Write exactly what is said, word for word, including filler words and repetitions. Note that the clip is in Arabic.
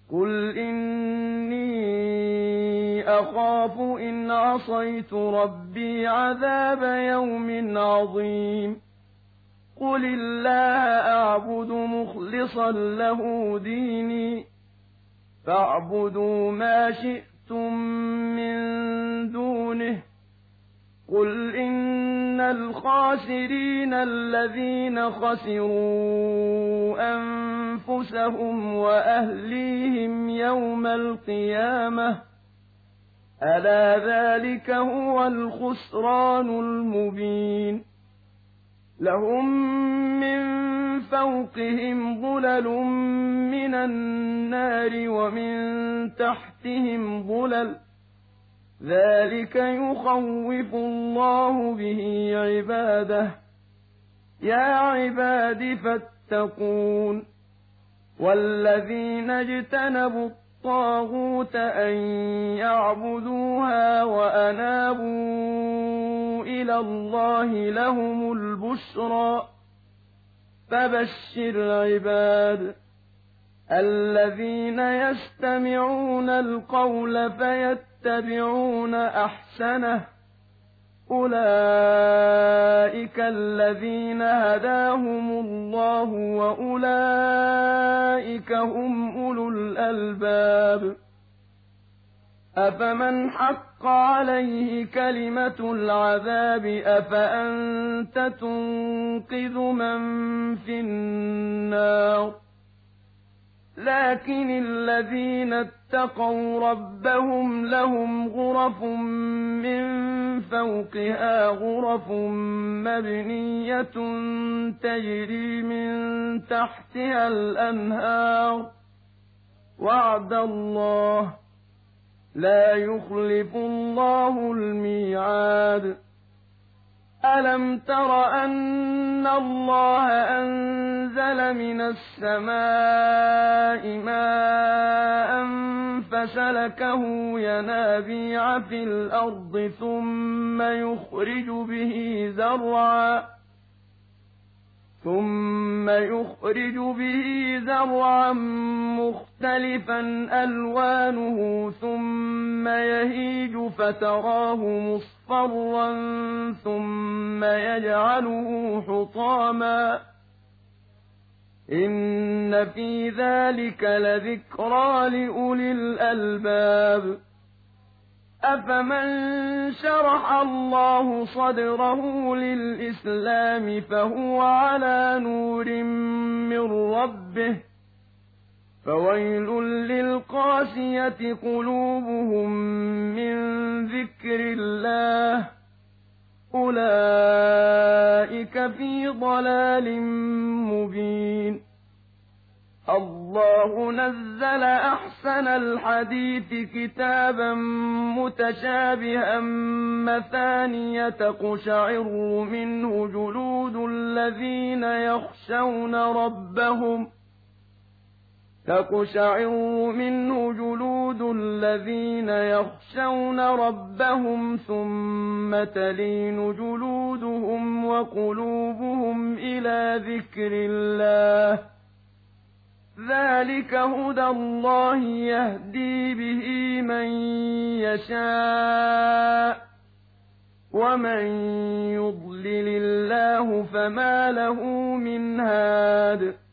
قُلْ إِنِّي أَخَافُ إِنْ عَصَيْتُ رَبِّي عَذَابَ يَوْمٍ عَظِيمٍ قُلِ اللَّهَ أَعْبُدُ مُخْلِصًا لَّهُ دِينِي فَاعْبُدُوا مَا شِئْتُم مِّن دُونِهِ قُلْ إِنَّ الْخَاسِرِينَ الَّذِينَ خَسِرُوا أَنفُسَهُمْ وَأَهْلِيهِمْ يَوْمَ الْقِيَامَةِ أَلَا ذَلِكَ هُوَ الْخُسْرَانُ الْمُبِينُ لَهُم مِّن فَوْقِهِمْ ظُلَلٌ مِّنَ النَّارِ وَمِن تَحْتِهِمْ ظُلَلٌ ذَلِكَ يُخَوِّفُ اللَّهُ بِهِ عِبَادَهُ يَا عِبَادِ فَاتَّقُونِ وَالَّذِينَ اجْتَنَبُوا الطَّاغُوتَ أَن يَعْبُدُوهَا وَأَنَابُوا إِلَى اللَّهِ لَهُمُ الْبُشْرَىٰ فَبَشِّرْ عِبَادِ الَّذِينَ يَسْتَمِعُونَ الْقَوْلَ فَيَتَّبِعُونَ أَحْسَنَهُ أُولَٰئِكَ الَّذِينَ هَدَاهُمُ اللَّهُ وَأُولَٰئِكَ هُمْ أُولُو الْأَلْبَابِ أَفَمَنْ حَقَّ عَلَيْهِ كَلِمَةُ الْعَذَابِ أَفَأَنتَ تُنقِذُ مَن فِي النَّارِ لكن الذين اتقوا ربهم لهم غرف من فوقها غرف مبنية تجري من تحتها الأنهار وعد الله لا يخلف الله الميعاد أَلَمْ تَرَ أَنَّ اللَّهَ أَنزَلَ مِنَ السَّمَاءِ مَاءً فَسَلَكَهُ يَنَابِيعَ فِي الْأَرْضِ ثُمَّ يُخْرِجُ بِهِ زَرْعًا ثُمَّ يُخْرِجُ بِهِ زَرْعًا مُخْتَلِفًا أَلْوَانُهُ ثُمَّ يَهِيجُ فَتَرَاهُ مُصْفَرًّا ثُمَّ يَجْعَلُهُ حُطَامًا إِنَّ فِي ذَلِكَ لَذِكْرَىٰ لِأُولِي الْأَلْبَابِ أَفَمَن شَرَحَ اللَّهُ صَدْرَهُ لِلْإِسْلَامِ فَهُوَ عَلَىٰ نُورٍ مِّن رَّبِّهِ فَوَيْلٌ لِّلْقَاسِيَةِ قُلُوبُهُم مِّن ذِكْرِ اللَّهِ أُولَٰئِكَ فِي ضَلَالٍ مُّبِينٍ اللَّهُ نَزَّلَ أَحْسَنَ الْحَدِيثِ كِتَابًا مُّتَشَابِهًا مَّثَانِيَ تَقْشَعِرُّ مِنْهُ جُلُودُ الَّذِينَ يَخْشَوْنَ رَبَّهُمْ تَقْشَعِرُّ مِنْهُ جُلُودُ الَّذِينَ يَخْشَوْنَ رَبَّهُمْ ثُمَّ تَلِينُ جُلُودُهُمْ وَقُلُوبُهُمْ إِلَىٰ ذِكْرِ اللَّهِ ذَٰلِكَ هُدَى اللَّهِ يَهْدِي بِهِ مَن يَشَاءُ ۚ وَمَن يُضْلِلِ اللَّهُ فَمَا لَهُ مِنْ هَادٍ